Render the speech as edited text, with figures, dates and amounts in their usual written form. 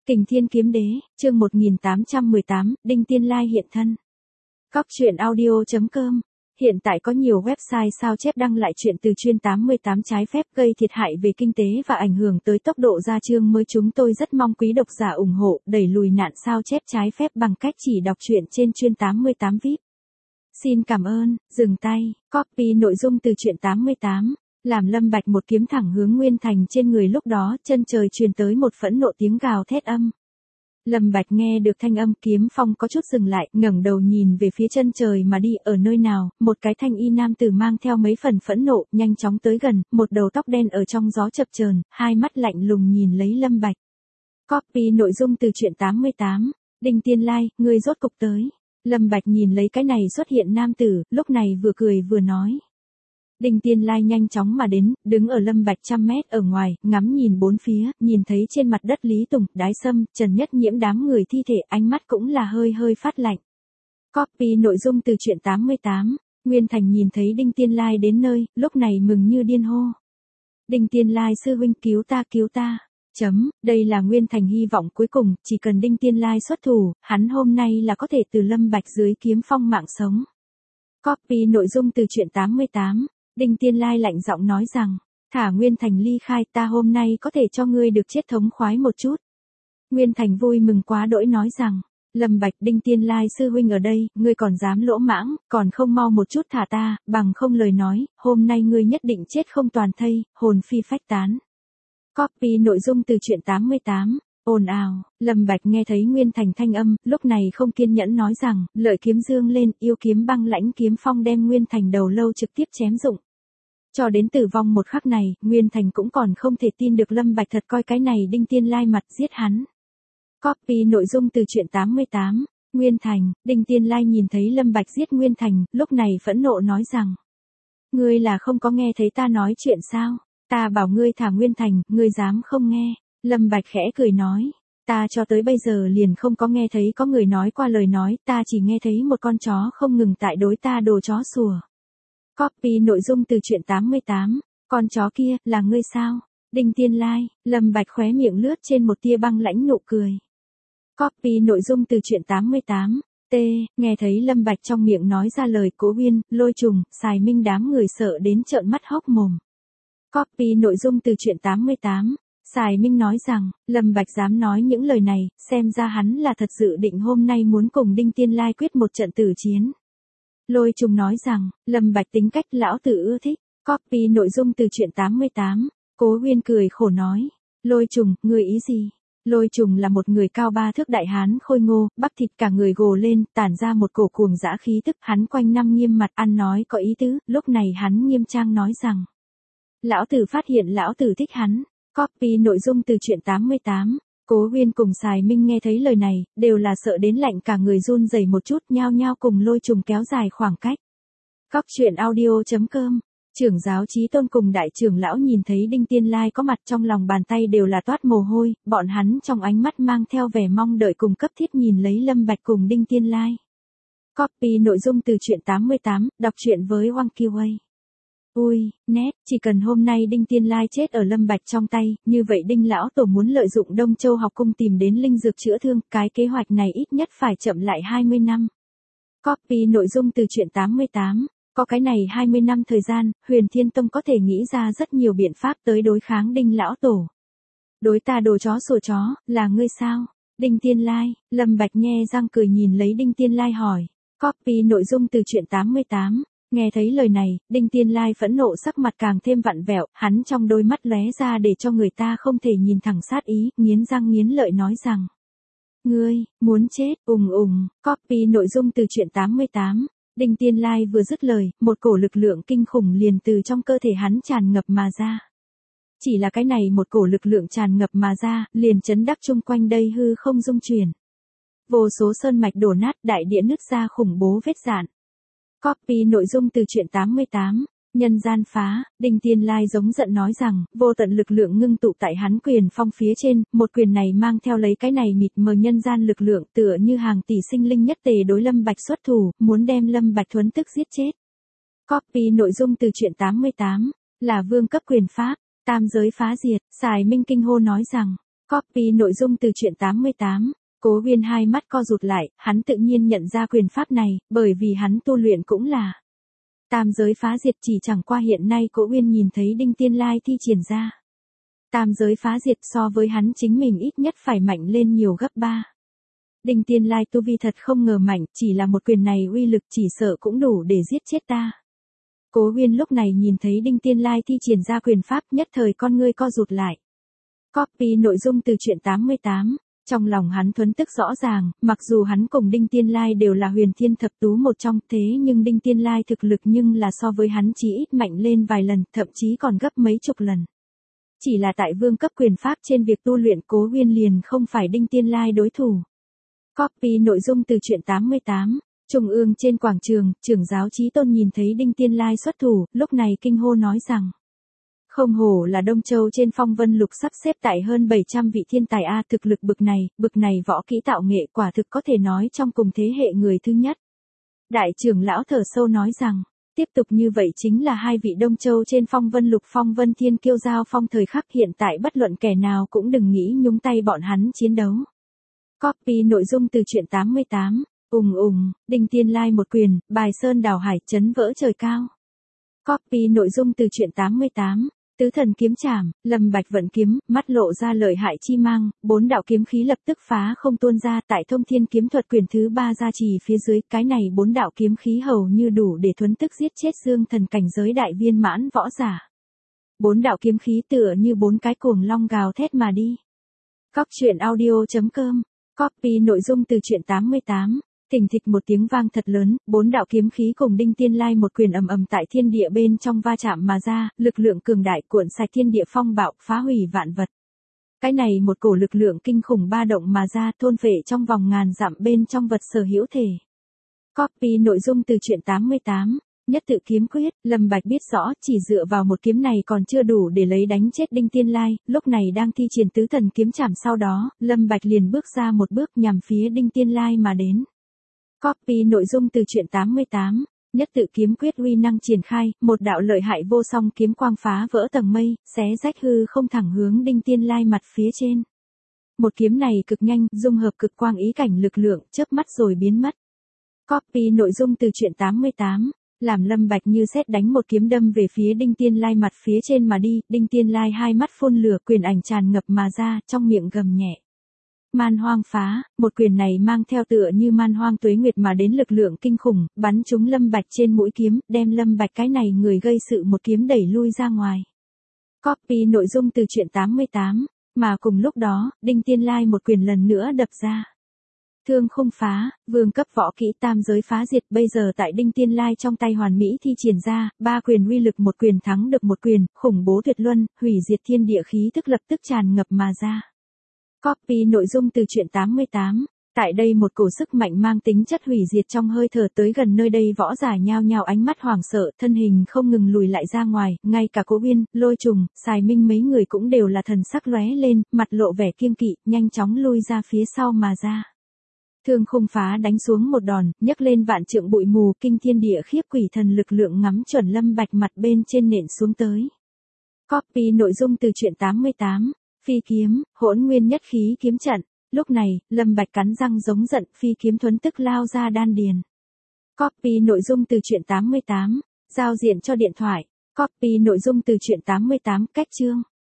Kình Thiên Kiếm Đế, chương 1818, Đinh Tiên Lai hiện thân. Góc truyện audio.com. Hiện tại có nhiều website sao chép đăng lại chuyện từ chuyên 88 trái phép gây thiệt hại về kinh tế và ảnh hưởng tới tốc độ ra chương mới. Chúng tôi rất mong quý độc giả ủng hộ, đẩy lùi nạn sao chép trái phép bằng cách chỉ đọc truyện trên chuyên 88 VIP. Xin cảm ơn, dừng tay, copy nội dung từ truyện 88. Làm Lâm Bạch một kiếm thẳng hướng Nguyên Thành trên người, lúc đó chân trời truyền tới một phẫn nộ tiếng gào thét âm. Lâm Bạch nghe được thanh âm, kiếm phong có chút dừng lại, ngẩng đầu nhìn về phía chân trời mà đi. Ở nơi nào, một cái thanh y nam tử mang theo mấy phần phẫn nộ, nhanh chóng tới gần, một đầu tóc đen ở trong gió chập chờn, hai mắt lạnh lùng nhìn lấy Lâm Bạch. Copy nội dung từ truyện 88. Đinh Tiên Lai, ngươi rốt cục tới. Lâm Bạch nhìn lấy cái này xuất hiện nam tử, lúc này vừa cười vừa nói. Đinh Tiên Lai nhanh chóng mà đến, đứng ở Lâm Bạch 100 mét ở ngoài, ngắm nhìn bốn phía, nhìn thấy trên mặt đất Lý Tùng, Đái Sâm, Trần Nhất Nhiễm đám người thi thể, ánh mắt cũng là hơi hơi phát lạnh. Copy nội dung từ truyện 88. Nguyên Thành nhìn thấy Đinh Tiên Lai đến nơi, lúc này mừng như điên hô. Đinh Tiên Lai sư huynh, cứu ta cứu ta. Đây là Nguyên Thành hy vọng cuối cùng, chỉ cần Đinh Tiên Lai xuất thủ, hắn hôm nay là có thể từ Lâm Bạch dưới kiếm phong mạng sống. Copy nội dung từ truyện 88. Đinh Tiên Lai lạnh giọng nói rằng, thả Nguyên Thành ly khai, ta hôm nay có thể cho ngươi được chết thống khoái một chút. Nguyên Thành vui mừng quá đỗi nói rằng, Lâm Bạch, Đinh Tiên Lai sư huynh ở đây, ngươi còn dám lỗ mãng, còn không mau một chút thả ta, bằng không lời nói, hôm nay ngươi nhất định chết không toàn thây, hồn phi phách tán. Copy nội dung từ truyện 88. Ồn ào, Lâm Bạch nghe thấy Nguyên Thành thanh âm, lúc này không kiên nhẫn nói rằng, lợi kiếm dương lên, yêu kiếm băng lãnh kiếm phong đem Nguyên Thành đầu lâu trực tiếp chém rụng. Cho đến tử vong một khắc này, Nguyên Thành cũng còn không thể tin được Lâm Bạch thật coi cái này Đinh Tiên Lai mặt giết hắn. Copy nội dung từ truyện 88. Nguyên Thành, Đinh Tiên Lai nhìn thấy Lâm Bạch giết Nguyên Thành, lúc này phẫn nộ nói rằng, ngươi là không có nghe thấy ta nói chuyện sao? Ta bảo ngươi thả Nguyên Thành, ngươi dám không nghe? Lâm Bạch khẽ cười nói, ta cho tới bây giờ liền không có nghe thấy có người nói qua lời nói, ta chỉ nghe thấy một con chó không ngừng tại đối ta đồ chó sủa. Copy nội dung từ truyện 88. Con chó kia, là ngươi sao? Đinh Tiên Lai, Lâm Bạch khóe miệng lướt trên một tia băng lãnh nụ cười. Copy nội dung từ truyện 88. Nghe thấy Lâm Bạch trong miệng nói ra lời, Cố Uyên, Lôi Trùng, Sài Minh đám người sợ đến trợn mắt hốc mồm. Copy nội dung từ truyện 88. Sài Minh nói rằng, Lâm Bạch dám nói những lời này, xem ra hắn là thật dự định hôm nay muốn cùng Đinh Tiên Lai quyết một trận tử chiến. Lôi Trùng nói rằng, Lâm Bạch tính cách lão tử ưa thích. Copy nội dung từ truyện 88. Cố Uyên cười khổ nói, Lôi Trùng, ngươi ý gì? Lôi Trùng là một người cao 3 thước đại hán khôi ngô, bắp thịt cả người gồ lên, tản ra một cổ cuồng dã khí tức, hắn quanh năm nghiêm mặt, ăn nói có ý tứ, lúc này hắn nghiêm trang nói rằng, lão tử phát hiện lão tử thích hắn. Copy nội dung từ truyện 88. Cố Uyên cùng Sài Minh nghe thấy lời này, đều là sợ đến lạnh cả người run rẩy một chút, nhao nhao cùng Lôi Trùng kéo dài khoảng cách. Góc truyện audio.com. Trưởng giáo Chí Tôn cùng đại trưởng lão nhìn thấy Đinh Tiên Lai có mặt, trong lòng bàn tay đều là toát mồ hôi, bọn hắn trong ánh mắt mang theo vẻ mong đợi cùng cấp thiết nhìn lấy Lâm Bạch cùng Đinh Tiên Lai. Copy nội dung từ truyện 88, đọc truyện với Wang Kiway. Ui, nét, chỉ cần hôm nay Đinh Tiên Lai chết ở Lâm Bạch trong tay, như vậy Đinh lão tổ muốn lợi dụng Đông Châu học cung tìm đến linh dược chữa thương, cái kế hoạch này ít nhất phải chậm lại 20 năm. Copy nội dung từ truyện 88. Có cái này 20 năm thời gian, Huyền Thiên Tông có thể nghĩ ra rất nhiều biện pháp tới đối kháng Đinh lão tổ. Đối ta đồ chó sủa chó, là ngươi sao? Đinh Tiên Lai, Lâm Bạch nhe răng cười nhìn lấy Đinh Tiên Lai hỏi. Copy nội dung từ truyện 88. Nghe thấy lời này, Đinh Tiên Lai phẫn nộ, sắc mặt càng thêm vặn vẹo, hắn trong đôi mắt lóe ra để cho người ta không thể nhìn thẳng sát ý, nghiến răng nghiến lợi nói rằng, ngươi, muốn chết, Copy nội dung từ truyện 88. Đinh Tiên Lai vừa dứt lời, một cổ lực lượng kinh khủng liền từ trong cơ thể hắn tràn ngập mà ra. Chỉ là cái này một cổ lực lượng tràn ngập mà ra, liền chấn đắc chung quanh đây hư không rung chuyển. Vô số sơn mạch đổ nát, đại địa nứt ra khủng bố vết rạn. Copy nội dung từ truyện 88. Nhân gian phá, Đinh Tiên Lai giống giận nói rằng, vô tận lực lượng ngưng tụ tại hắn quyền phong phía trên, một quyền này mang theo lấy cái này mịt mờ nhân gian lực lượng, tựa như hàng tỷ sinh linh nhất tề đối Lâm Bạch xuất thủ, muốn đem Lâm Bạch thuấn tức giết chết. Copy nội dung từ truyện 88. Là vương cấp quyền pháp, tam giới phá diệt. Sài Minh kinh hô nói rằng, Copy nội dung từ truyện 88. Cố Uyên hai mắt co rụt lại, hắn tự nhiên nhận ra quyền pháp này, bởi vì hắn tu luyện cũng là tam giới phá diệt, chỉ chẳng qua hiện nay Cố Uyên nhìn thấy Đinh Tiên Lai thi triển ra tam giới phá diệt so với hắn chính mình ít nhất phải mạnh lên nhiều gấp 3. Đinh Tiên Lai tu vi thật không ngờ mạnh, chỉ là một quyền này uy lực chỉ sợ cũng đủ để giết chết ta. Cố Uyên lúc này nhìn thấy Đinh Tiên Lai thi triển ra quyền pháp, nhất thời con ngươi co rụt lại. Copy nội dung từ truyện 88. Trong lòng hắn thuấn tức rõ ràng, mặc dù hắn cùng Đinh Tiên Lai đều là huyền thiên thập tú một trong, thế nhưng Đinh Tiên Lai thực lực nhưng là so với hắn chỉ ít mạnh lên vài lần, thậm chí còn gấp mấy chục lần. Chỉ là tại vương cấp quyền pháp trên việc tu luyện Cố Uyên liền không phải Đinh Tiên Lai đối thủ. Copy nội dung từ truyện 88. Trung ương trên quảng trường, trưởng giáo Chí Tôn nhìn thấy Đinh Tiên Lai xuất thủ, lúc này kinh hô nói rằng: không hổ là Đông Châu trên phong vân lục sắp xếp tại hơn 700 vị thiên tài a, thực lực bực này võ kỹ tạo nghệ quả thực có thể nói trong cùng thế hệ người thứ nhất. Đại trưởng lão thở sâu nói rằng, tiếp tục như vậy chính là hai vị Đông Châu trên phong vân lục phong vân thiên kiêu giao phong thời khắc, hiện tại bất luận kẻ nào cũng đừng nghĩ nhúng tay bọn hắn chiến đấu. Copy nội dung từ truyện 88. Đinh Tiên Lai một quyền, bài sơn đảo hải, chấn vỡ trời cao. Copy nội dung từ truyện 88. Tứ thần kiếm chảm, Lâm Bạch vận kiếm, mắt lộ ra lợi hại chi mang, 4 đạo kiếm khí lập tức phá không tuôn ra, tại Thông Thiên kiếm thuật quyền thứ 3 gia trì phía dưới, cái này 4 đạo kiếm khí hầu như đủ để thuấn tức giết chết dương thần cảnh giới đại viên mãn võ giả. 4 đạo kiếm khí tựa như 4 cái cuồng long gào thét mà đi. Coctruyện.audio.com. Copy nội dung từ truyện 88. Thình thịch một tiếng vang thật lớn, 4 đạo kiếm khí cùng Đinh Tiên Lai một quyền ầm ầm tại thiên địa bên trong va chạm mà ra, lực lượng cường đại cuộn sạch thiên địa phong bạo, phá hủy vạn vật. Cái này một cổ lực lượng kinh khủng ba động mà ra, thôn phệ trong vòng ngàn dặm bên trong vật sở hữu thể. Copy nội dung từ truyện 88. Nhất tự kiếm quyết, Lâm Bạch biết rõ, chỉ dựa vào một kiếm này còn chưa đủ để lấy đánh chết Đinh Tiên Lai, lúc này đang thi triển tứ thần kiếm chảm, sau đó, Lâm Bạch liền bước ra một bước nhằm phía Đinh Tiên Lai mà đến. Copy nội dung từ truyện 88. Nhất tự kiếm quyết uy năng triển khai, một đạo lợi hại vô song kiếm quang phá vỡ tầng mây, xé rách hư không thẳng hướng Đinh Tiên Lai mặt phía trên. Một kiếm này cực nhanh, dung hợp cực quang ý cảnh lực lượng, chớp mắt rồi biến mất. Copy nội dung từ truyện 88. Làm Lâm Bạch như sét đánh một kiếm đâm về phía Đinh Tiên Lai mặt phía trên mà đi, Đinh Tiên Lai hai mắt phun lửa, quyền ảnh tràn ngập mà ra, trong miệng gầm nhẹ. Man hoang phá, một quyền này mang theo tựa như man hoang tuế nguyệt mà đến lực lượng kinh khủng, bắn trúng Lâm Bạch trên mũi kiếm, đem Lâm Bạch cái này người gây sự một kiếm đẩy lui ra ngoài. Copy nội dung từ truyện 88. Mà cùng lúc đó, Đinh Tiên Lai một quyền lần nữa đập ra. Thương khung phá, vương cấp võ kỹ tam giới phá diệt, bây giờ tại Đinh Tiên Lai trong tay hoàn mỹ thi triển ra, 3 quyền uy lực, một quyền thắng được một quyền, khủng bố tuyệt luân, hủy diệt thiên địa khí tức lập tức tràn ngập mà ra. Copy nội dung từ truyện 88. Tại đây một cổ sức mạnh mang tính chất hủy diệt trong hơi thở tới gần nơi đây, võ giả nhao nhao ánh mắt hoảng sợ, thân hình không ngừng lùi lại ra ngoài, ngay cả Cố Uyên, Lôi Trùng, Sài Minh mấy người cũng đều là thần sắc lóe lên, mặt lộ vẻ kiêng kỵ, nhanh chóng lui ra phía sau mà ra. Thương khung phá đánh xuống một đòn, nhấc lên vạn trượng bụi mù, kinh thiên địa khiếp quỷ thần lực lượng ngắm chuẩn Lâm Bạch mặt bên trên nện xuống tới. Copy nội dung từ truyện 88. Phi kiếm, hỗn nguyên nhất khí kiếm trận. Lúc này, Lâm Bạch cắn răng giống giận, phi kiếm thuấn tức lao ra đan điền. Copy nội dung từ truyện 88. Giao diện cho điện thoại. Copy nội dung từ truyện 88. Cách chương.